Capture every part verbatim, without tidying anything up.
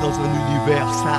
dans un univers ça.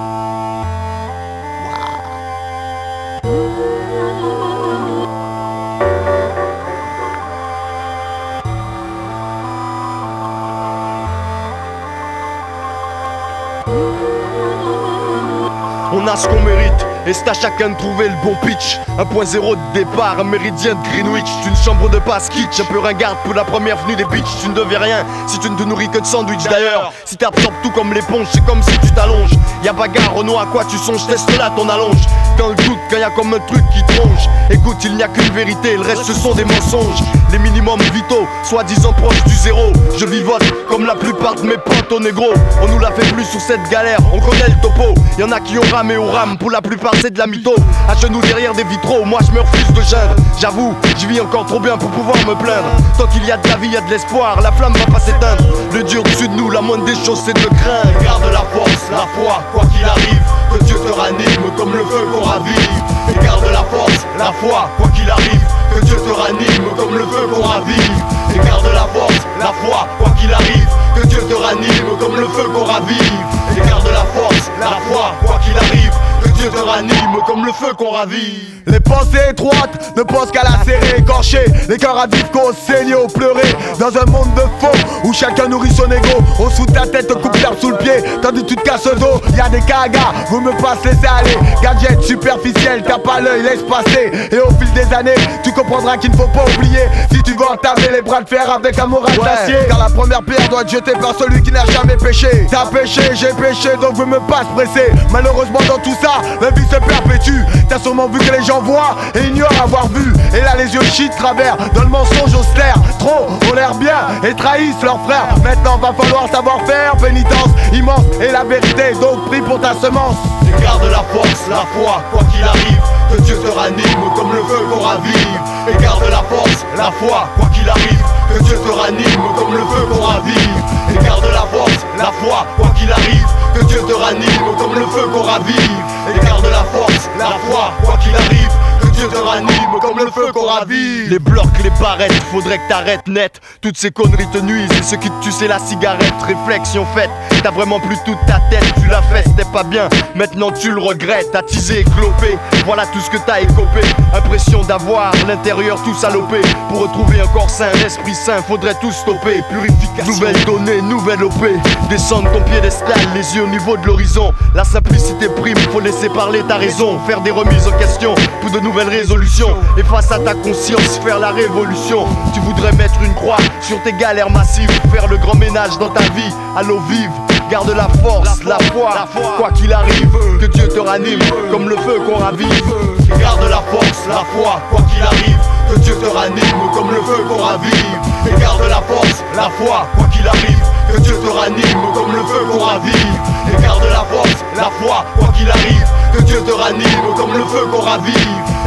On a ce qu'on mérite, et c'est à chacun de trouver le bon pitch. Un point zéro de départ, un méridien de Greenwich. Une chambre de passe kitsch, un peu ringarde pour la première venue des bitches. Tu ne deviens rien si tu ne te nourris que de sandwich. D'ailleurs, si t'absorbes tout comme l'éponge, c'est comme si tu t'allonges. Y'a bagarre, Renaud, à quoi tu songes, teste là ton allonge. Dans le doute, quand y'a comme un truc qui tronche. Écoute, il n'y a qu'une vérité, le reste ce sont des mensonges. Les minimums vitaux, soi-disant proches du zéro. Je vivote comme la plupart de mes potes au négro. On nous l'a fait plus sur cette galère, on connaît le topo. Y'en a qui ont ramé au rame, pour la plupart c'est de la mytho. À genoux derrière des vitraux, moi je me refuse de geindre. J'avoue, je vis encore trop bien pour pouvoir me plaindre. Tant qu'il y a de la vie, y a de l'espoir, la flamme va pas s'éteindre. Le Dieu au-dessus de nous, la moindre des choses c'est de le craindre. Garde la force, la foi, quoi qu'il arrive, que Dieu te ranime comme le feu qu'on ravive. Et garde la force, la foi, quoi qu'il arrive, que Dieu te ranime comme le feu qu'on ravive. Et garde la force, la foi, quoi qu'il arrive, que Dieu te ranime comme le feu qu'on ravive. Et garde la force, la foi, quoi qu'il arrive, que Dieu te ranime comme le feu qu'on ravive. Les pensées étroites ne pensent qu'à la serrer, écorcher. Les cœurs à vivre qu'au saigner, au pleurer. Dans un monde de faux où chacun nourrit son ego. Au sous de ta tête, te coupe l'herbe sous le pied, tandis que tu te casses le dos. Y'a des cagas, vous me pas se laisser aller. Gadget superficiel, t'as pas l'œil, laisse passer. Et au fil des années, tu comprendras qu'il ne faut pas oublier. Si tu veux entamer les bras de fer avec un moral d'acier, ouais. Car la première pierre doit être jetée par celui qui n'a jamais péché. T'as péché, j'ai péché, donc veux me pas se presser. Malheureusement dans tout ça, la vie se perpétue. T'as sûrement vu que les gens voient et ignorent avoir vu. Et là les yeux chient de travers, dans le mensonge austère. Trop ont l'air bien et trahissent leurs frères. Maintenant va falloir savoir faire pénitence immense et la vérité, donc prie pour ta semence. Et garde la force, la foi, quoi qu'il arrive, que Dieu te ranime comme le feu qu'on ravive. Et garde la force, la foi, quoi qu'il arrive, que Dieu te ranime comme le feu qu'on ravive. Et garde la force, la foi, quoi qu'il arrive, que Dieu te ranime comme le feu qu'on ravive. Et garde la force, la foi, quoi qu'il arrive, que Dieu te ranime comme le feu qu'on ravive. Les blocs, les barrettes, faudrait que t'arrêtes net. Toutes ces conneries te nuisent et ce qui te tue c'est la cigarette. Réflexion faite, t'as vraiment plus toute ta tête. Tu l'as fait, c'était pas bien, maintenant tu le regrettes. T'as teasé, clopé, voilà tout ce que t'as écopé. Impression d'avoir l'intérieur tout salopé. Pour retrouver un corps sain, un esprit sain, faudrait tout stopper. Purification, nouvelle donnée, nouvelle O P. Descendre ton piédestal, les yeux au niveau de l'horizon. La simplicité prime, faut laisser parler ta raison. Faire des remises en question pour de nouvelles résolutions. Et face à ta conscience, faire la révolution. Tu voudrais mettre une croix sur tes galères massives. Faire le grand ménage dans ta vie, à l'eau vive. Garde la force, la foi, la foi, quoi qu'il arrive, que Dieu te ranime comme le feu qu'on ravive. Garde la force, la foi, quoi qu'il arrive, que Dieu te ranime comme le feu qu'on ravive. Et garde la force, la foi, quoi qu'il arrive, que Dieu te ranime comme le feu qu'on ravive. Et garde la force, la foi, quoi qu'il arrive, que Dieu te ranime comme le feu qu'on ravive.